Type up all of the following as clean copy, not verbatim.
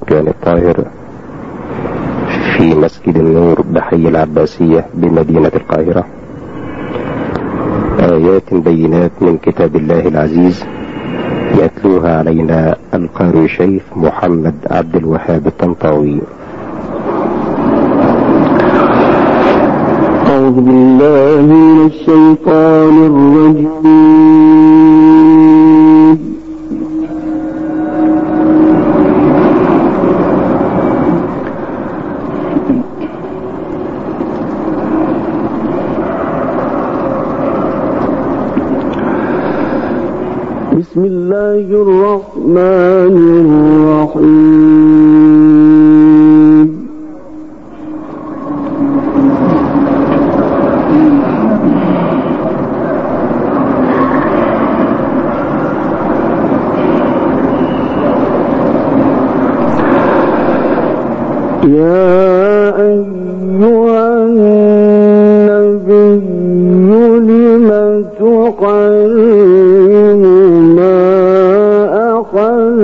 السكان الطاهر في مسجد النور بحي العباسية بمدينة القاهرة، آيات بينات من كتاب الله العزيز يتلوها علينا القارئ الشيخ محمد عبد الوهاب الطنطاوي. أعوذ بالله من الشيطان الرجيم. بسم الله الرحمن الرحيم. يا أيها النبي لم تحرم ما أحل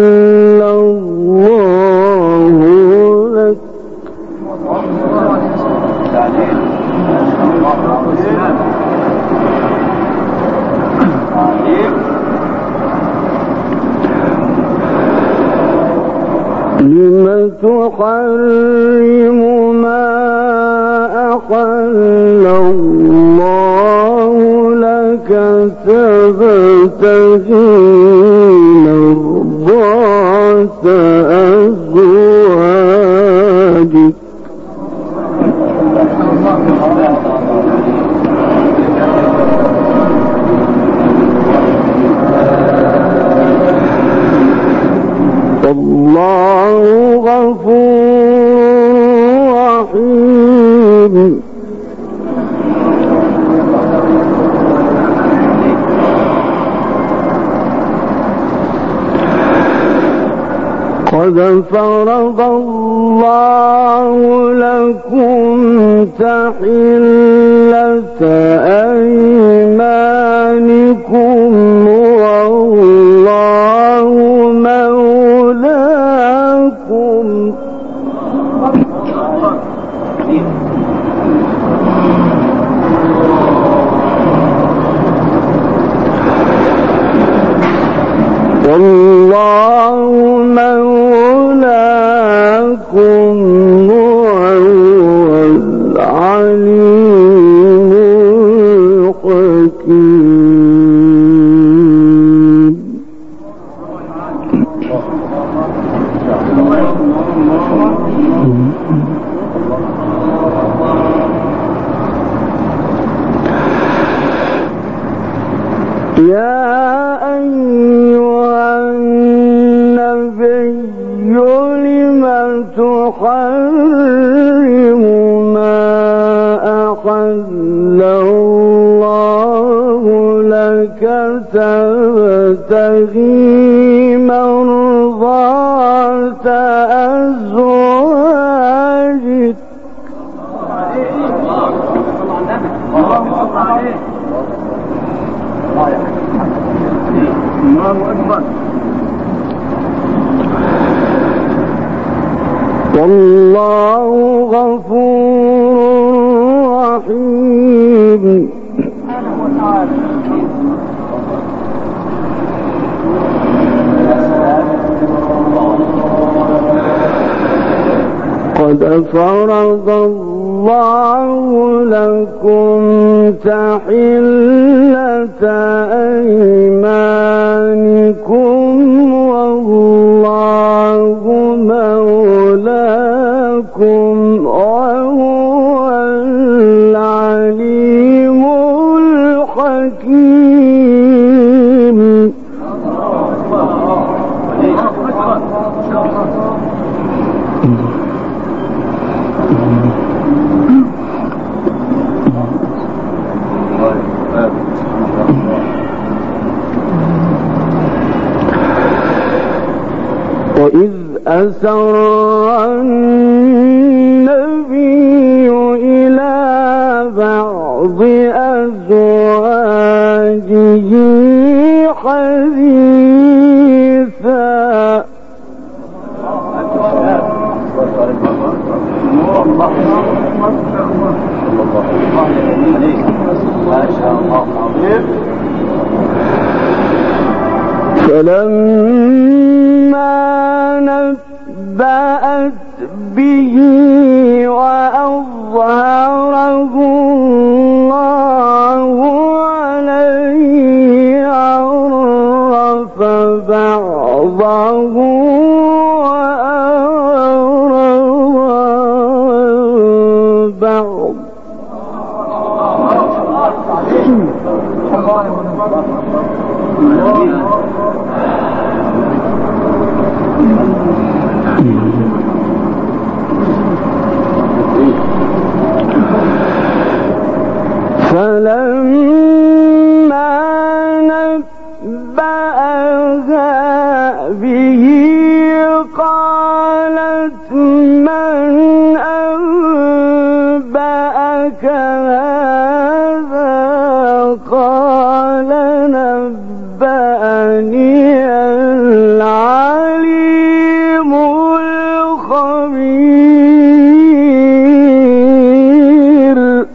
الله لك لم تحرم ما أحل الله لك تبتغي مرضات أزواجك والله غفور رحيم. قد فرض الله لكم تحلة أيمانكم والله مولاكم والله مولاكم وهو العليم الحكيم. يا أيها النبي لم تحرم ما أحل الله لك تبتغي مرضات أزواجك والله غفور رحيم. قد فرض الله لكم تحلة أيمانكم والله مولاكم وهو العليم الحكيم. وإذ أسر النبي إلى بعض أزواجه حديثا فلما نبأت به وأظهره الله عليه عرف بعضه وأعرض بعض. فلما نبأها به قالت من أنبأك هذا؟ قال نبأني العليم الخبير.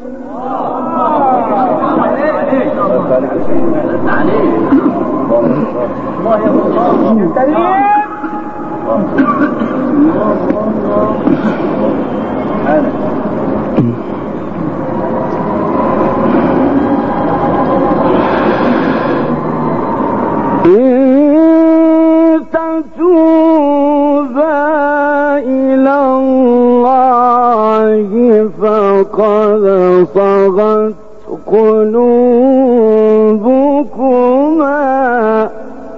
إن تتوبا إلى الله فقد صغت قلوبكما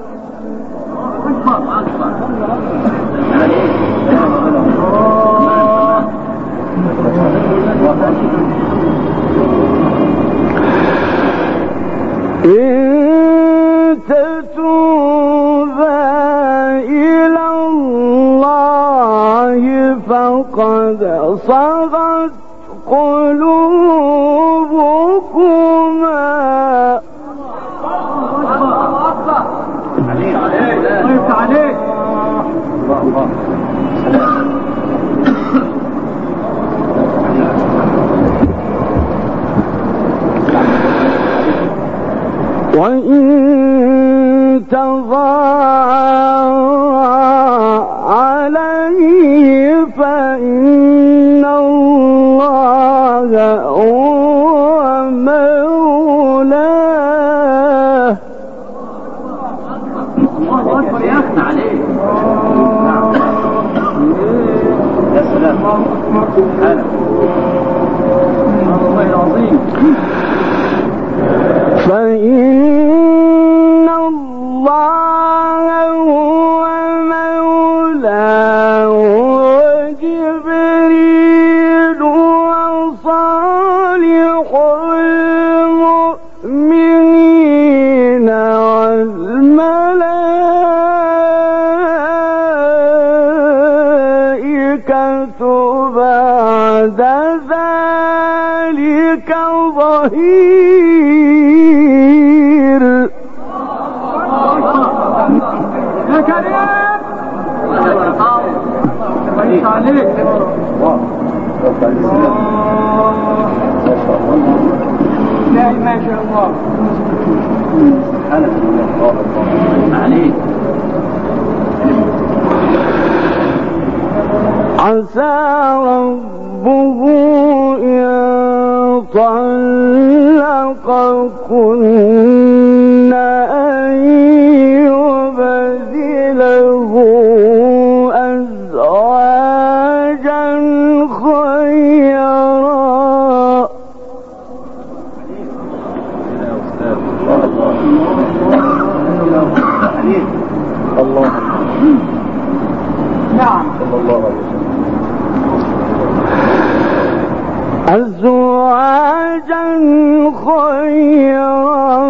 إن تتوبا إلى الله فقد صغت قلوبكما. وإن تظاهر عليه فإن الله هو مولاه. الله أكبر يا أخي عليه. يا سلام. الله العظيم. فإن الله هو مولاه وجبريل وصالح المؤمنين والملائكة بعد ذلك ظهير. يا كريم كويس عليك. لا ما شاء الله عليك. عسى ربه إن طلقكن أن يبدله أزواجا خيرا. الله نعم صلى الله عليه وسلم. أزواجا خيرا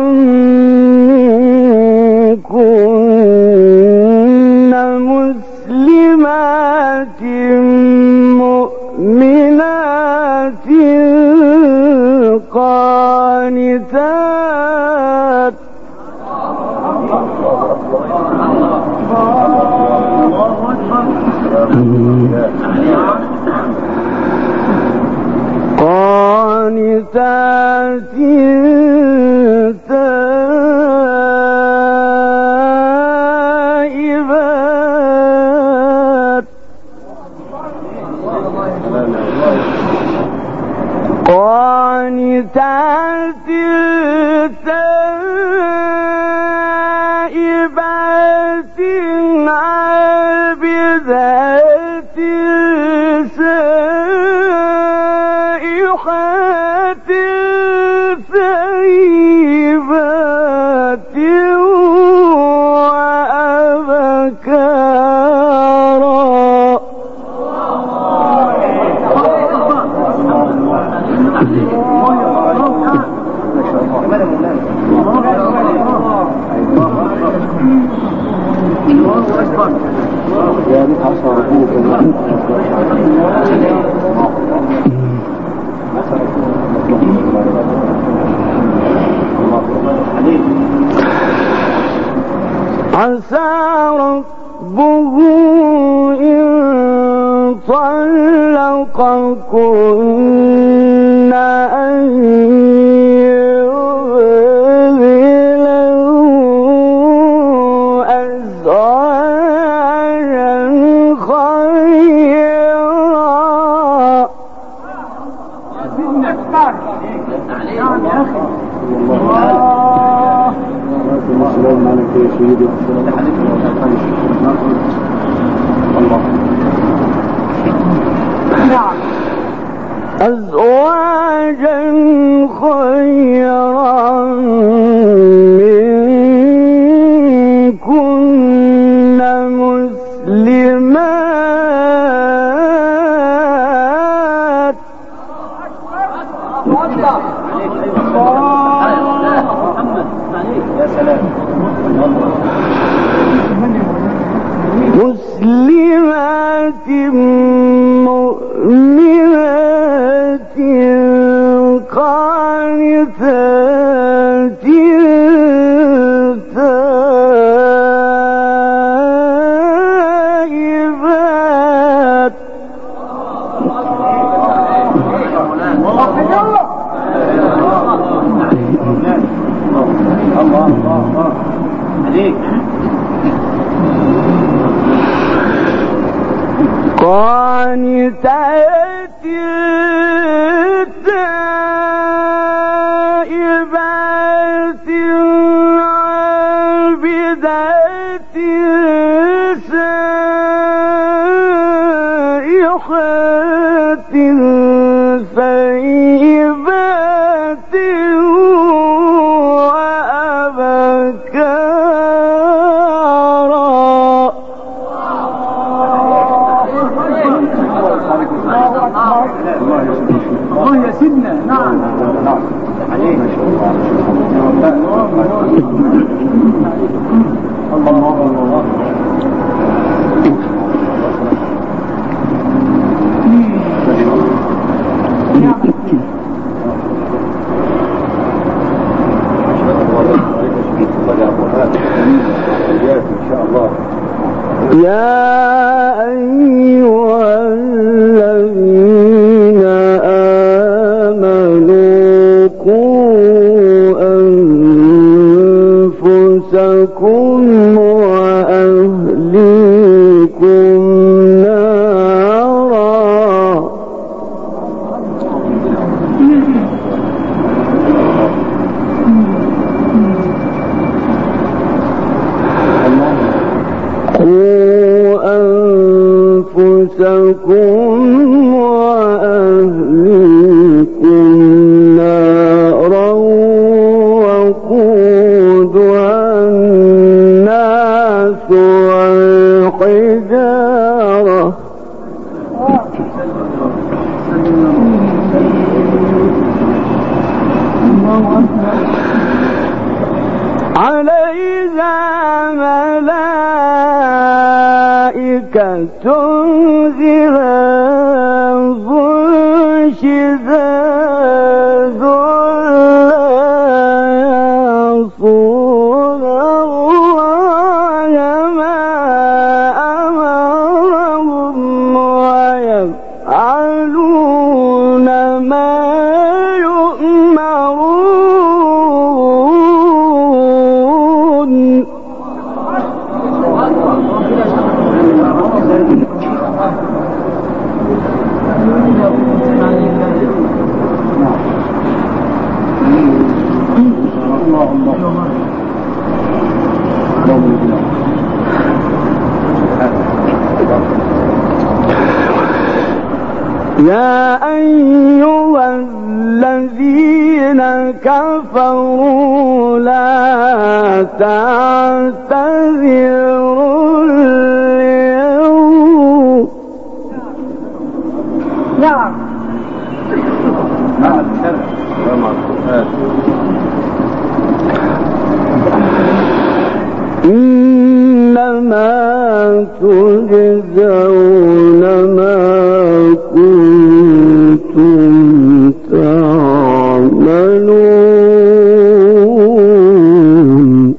منكن مسلمات مؤمنات قانتات قانتات تائبات عابدات سائحات ثيبات وأبكارا. عسى ربه إن طلقكن أن يبدله أزواجا خيرا. أزواجا خيرا منكن مسلمات مسلمات مؤمنات قانتات تائبات قانتات تائبات عابدات سائحات ثيبات وأبكارا. الله يا سيدنا. نعم الله. يا أيها الذين آمنوا قوا أنفسكم وأهليكم نارا. أنفسكم وأهليكم نارا وقودها الناس والحجارة عليها ملائكة غلاظ شداد لا يعصون الله ما أمرهم ويفعلون ما يؤمرون. يا أيها الذين كفروا لا تعتذروا اليوم. نعم. إنما تجزون ما كنتم تعملون.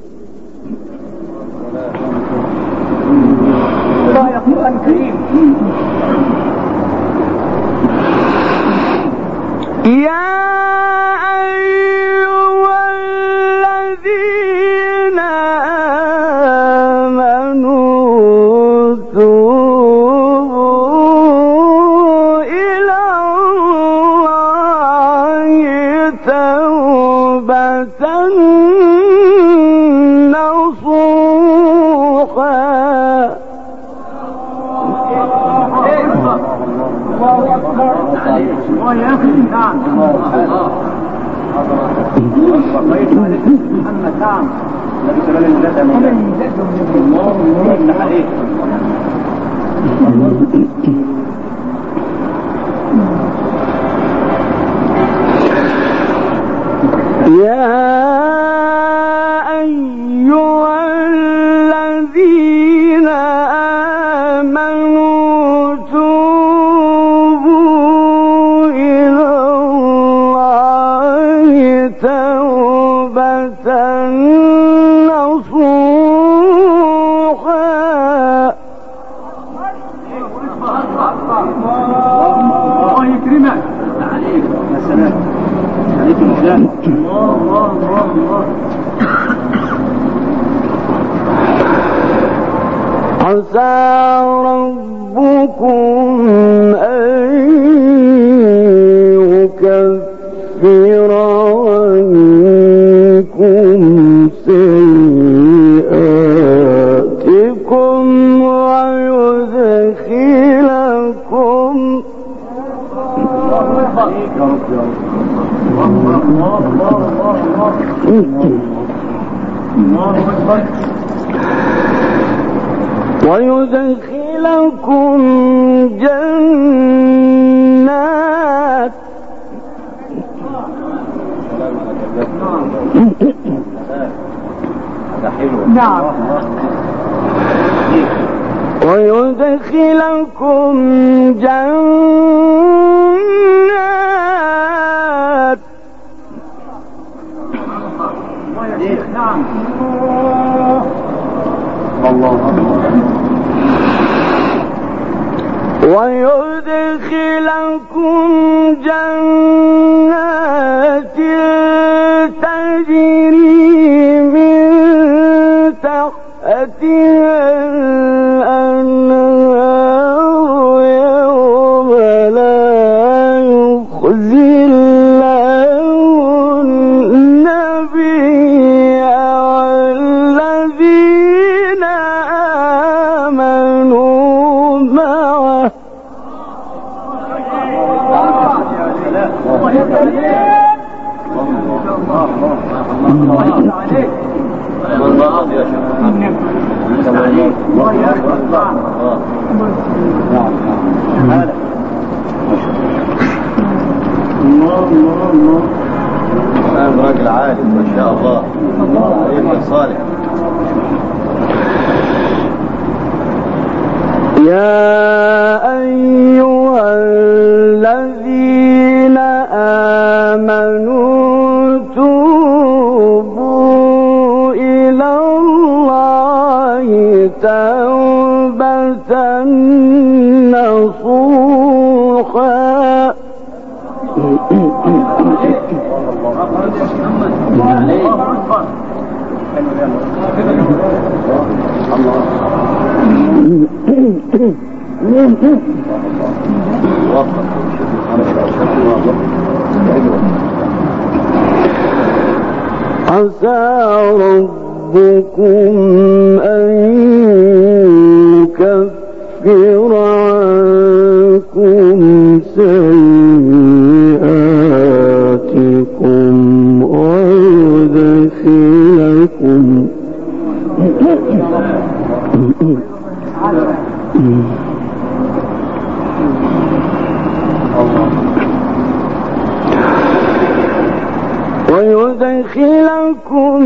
الله يا قرآن كريم. يا أيها الذين آمنوا توبوا إلى الله توبة نصوحا. الله أكبر. الله يا أخي. نعم. محمد. نعم. يا أيها الذين آمنوا توبوا إلى الله توبة نصوحا. الله يكرمك. عليك يا سلام. عليك الإسلام. الله الله الله. عسى ربكم أن يكفر عنكم سيئاتكم ويدخلكم ويدخلكم جنات نعم. ويدخلكم جنات نعم. ويدخلكم جنات تجري من تحتها الأنهار يوم لا يخزي الله النبي والذين آمنوا معه راجل عالم ما شاء الله. عليك يا صالح. يا أيها الذين آمنوا توبوا إلى الله توبة نصوحا. عسى ربكم أن يكفر عنكم لكم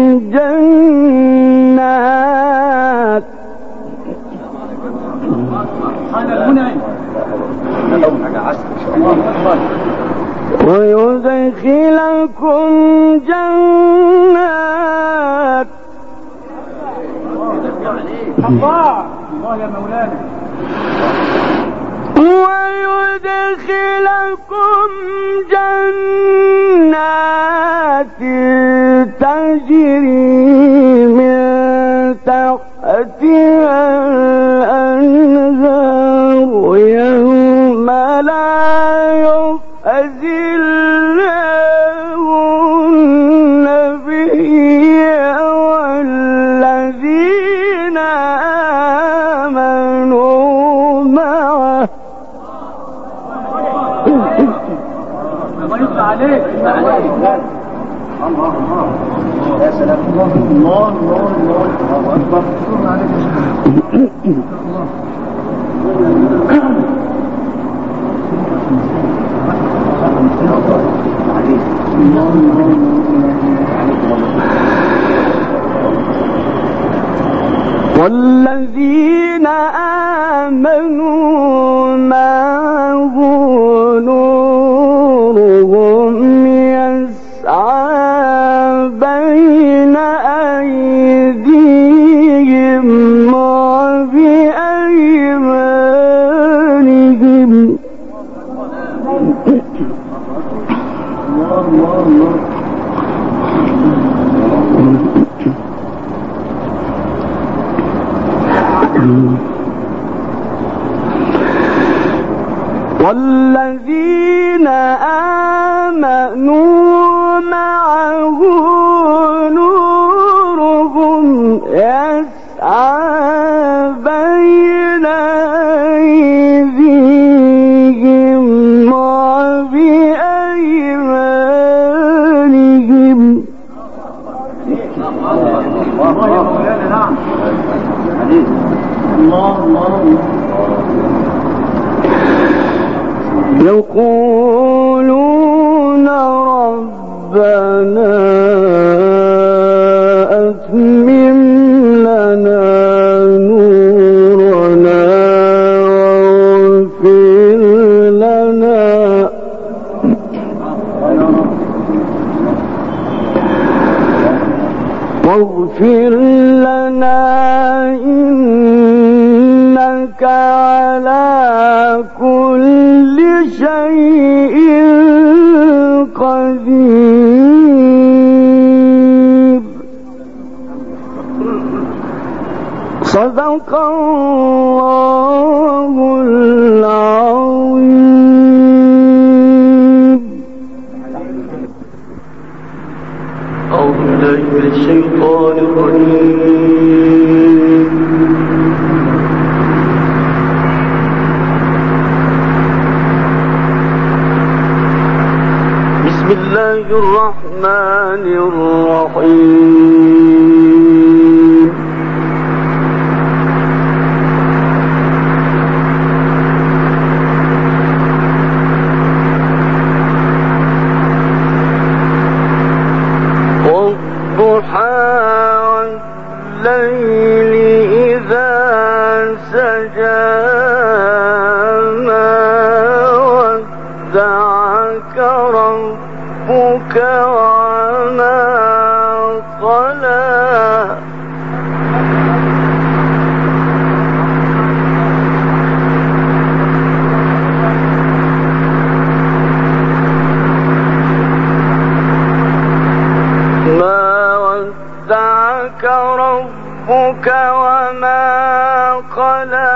جنات ويدخلكم جنات الله يا مولانا ويدخلكم جنات تجري من تحتها الأنهار يوم لا يخزي الله النبي والذين آمنوا معه الله يفتح عليك الله يا سلام الله اكبر والذين آمنوا معه نورهم يسعى بين أيديهم وبأيمانهم والذين آمنوا معه نورهم يسعى بين أيديهم وبأيمانهم يقولون ربنا أتمم لنا نورنا واغفر لنا إنك على كل شيء قدير. صدق الله العظيم. أعوذ بالله من الشيطان الرجيم. بسم الله الرحمن الرحيم. والضحى والليل إذا سجى ما ودعك ربك وما قلى. ما ودعك ربك وما قلى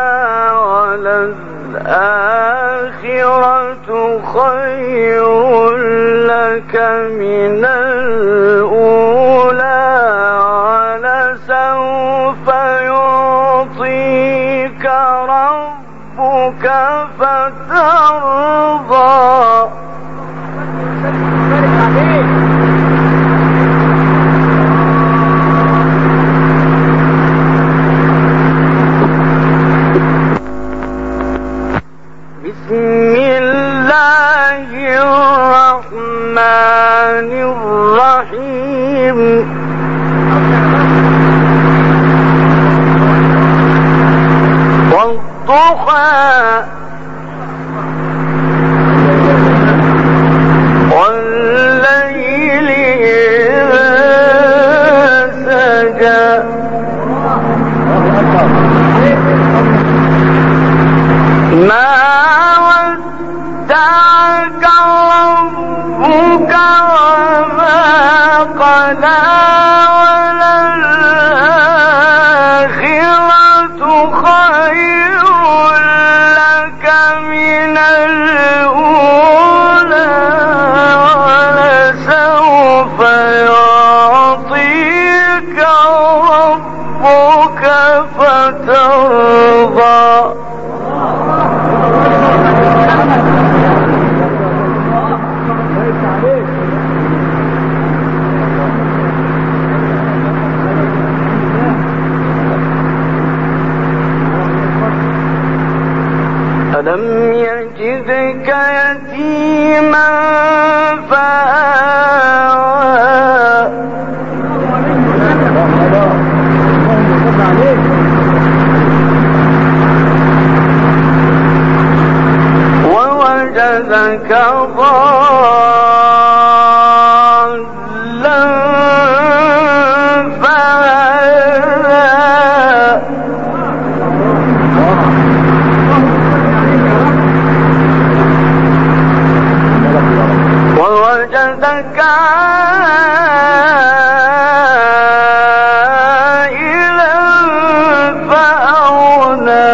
وللآخرة خير لك من الأولى ولسوف يعطيك ربك فترضى. بسم الله الرحمن الرحيم. والليل إذا سجى ما ودعك ربك وما قلى وللآخرة خير لك من الأولى ولسوف يعطيك ربك فترضى ألم يجدك يتيما فآوى ووجدك ضالا فهدى ووجدك عائلا فأغنى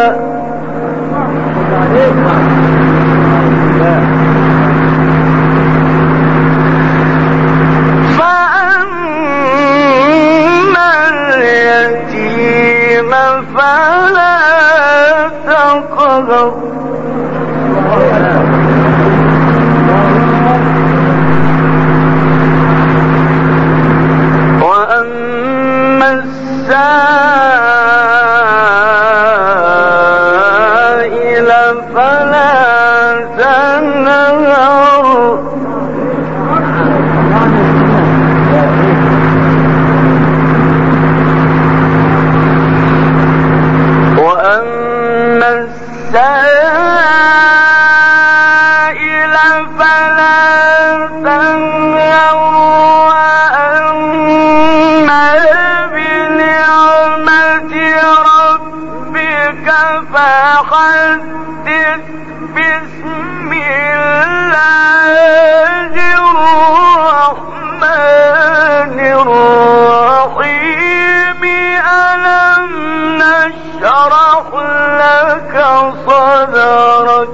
فأما اليتيم فلا تقهر وأما السائل فلا تنهر وأما السائل فلا تنهر وأما بنعمة ربك فحدث بسم الله الرحمن الرحيم ألم نشرح لك صدرك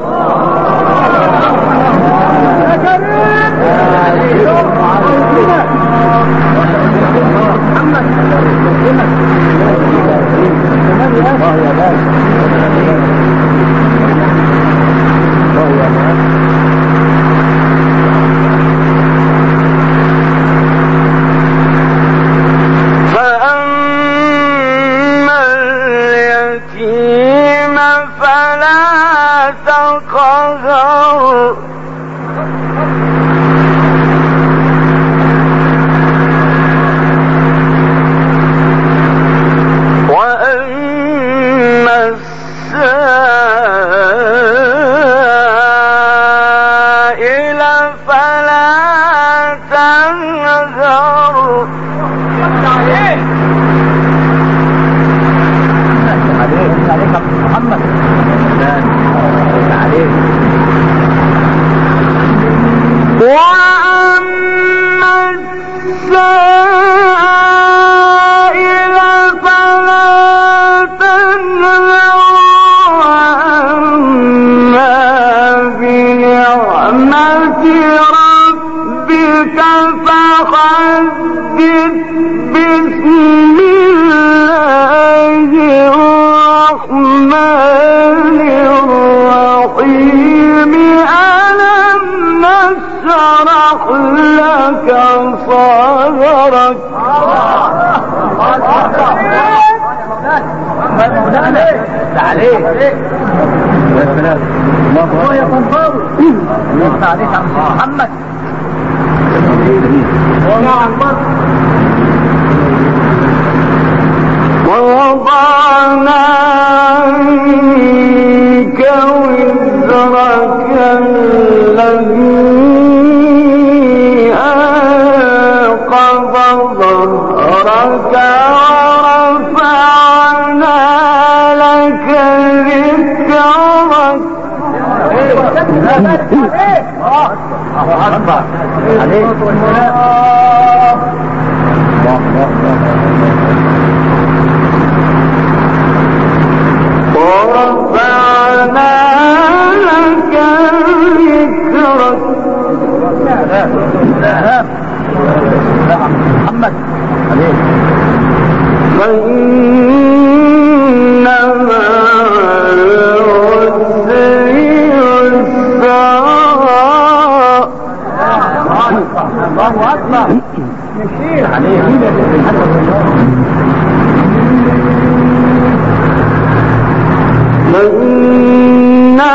فأما اليتيم فلا تقهر وأما السائل فلا تنهر محمد عليك وأما السائل فلا تنهر وأما بنعمة ربك فحدث بسم الله الرحمن الرحيم ألم نشرح لك صدرك عليك الله يا طنطاوي الله عليك عم محمد ووضعنا عنك الذي أنقض ظهرك ورفعنا لك ذكرك. ورفعنا لك ذكرك. محمد فإن مع العسر يسرا. الله أكبر. نشير عليه. فإن مع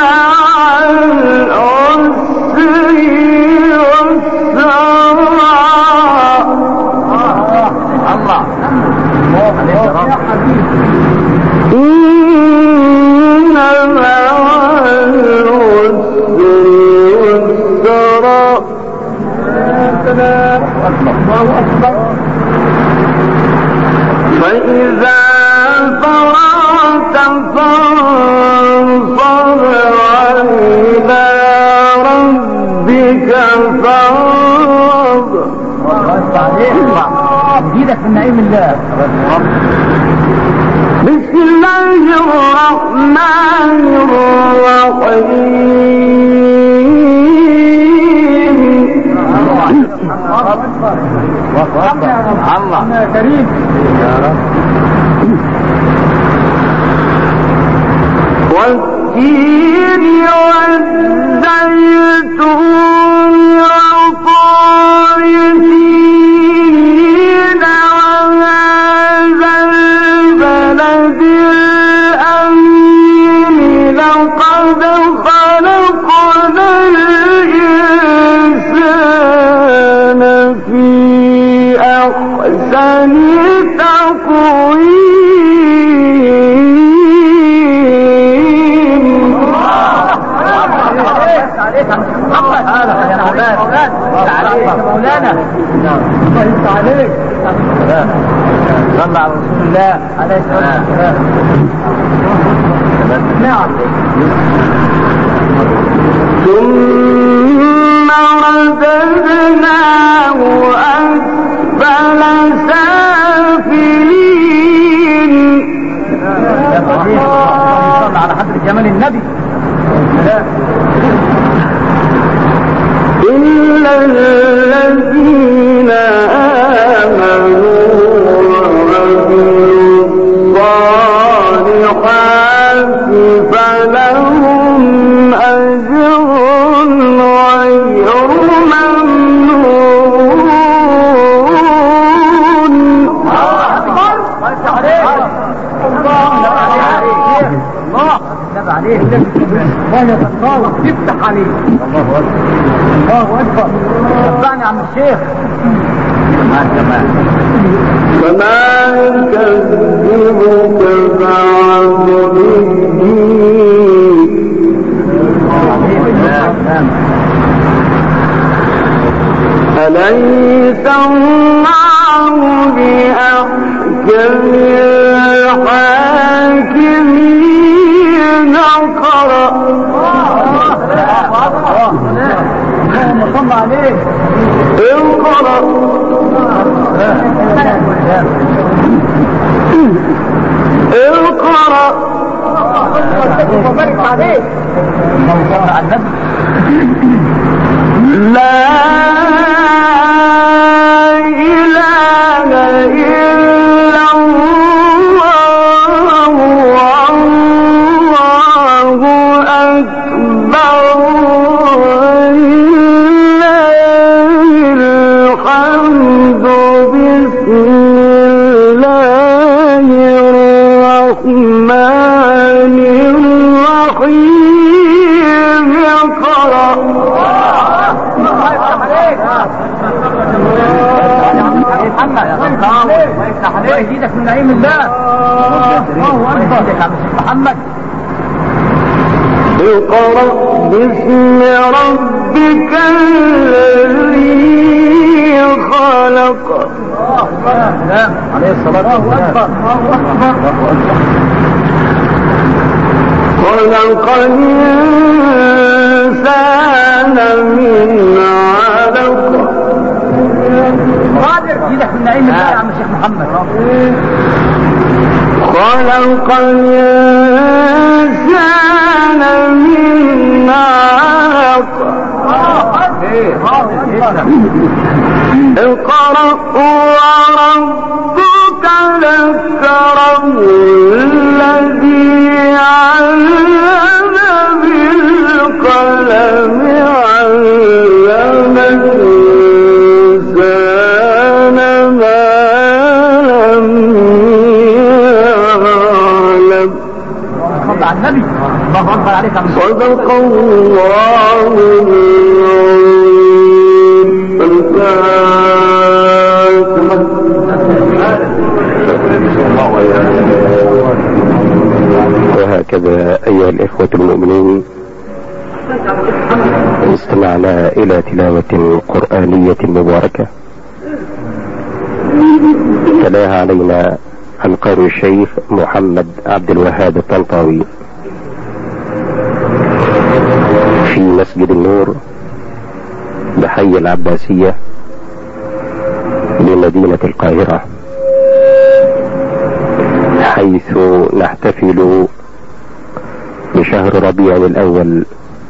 العسر يسرا. الله إن مع العسر يسرا. الله أكبر. فإذا فرغت فانصب وإلى ربك فارغب. نجيلك من نعيم الله. بسم الله الرحمن الرحيم. الله كريم يا رب. والتين والزيتون وطور سينين وهذا البلد الأمين لقد خلقنا الإنسان في أحسن تقويم. عليك يا مولانا. الله عليك. صلى على رسول الله عليه الصلاة والسلام. نعم. ثم رددناه أسفل سافلين. صلى على حضرة جمال النبي. إلا الذين آمنوا وعملوا الصالحات فلهم أجر غير ممنون. عليه الله يتطاوع تفتح عليه. الله أكبر. الله أكبر. تبعني عم الشيخ. فما يكذبك بعد بالدين. أليس الله بأحكم الحاكمين؟ اقرأ. اللهم صل عليه. اقرأ. اقرأ. وبارك عليه. لا إله إلا الله والله أكبر ولله الحمد. بسم الله الرحمن الرحيم. اقرأ. يزيدك من نعيم الله. الله أكبر. محمد اقرأ باسم ربك الذي خلق عليه الصلاة والسلام. خلق الإنسان من علق قادر ايدك في النعيم الله يا عم الشيخ محمد. خلق الإنسان من علق اقرأ وربك الأكرم الذي علم بالقلم علم الإنسان ما لم يعلم. صلى على النبي. الله اكبر عليك يا عم. صدق الله وهكذا أيها الإخوة المؤمنين استمعنا إلى تلاوة قرآنية مباركة تلاها علينا عن قارئ الشيخ محمد عبد الوهاب الطنطاوي في مسجد النور بحي العباسية بمدينة القاهرة، حيث نحتفل بشهر ربيع الأول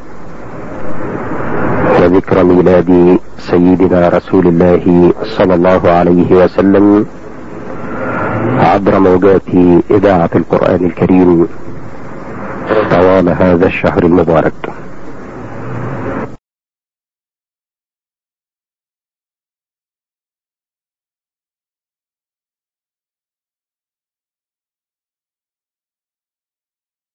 وذكرى ميلاد سيدنا رسول الله صلى الله عليه وسلم عبر موجات إذاعة القرآن الكريم طوال هذا الشهر المبارك.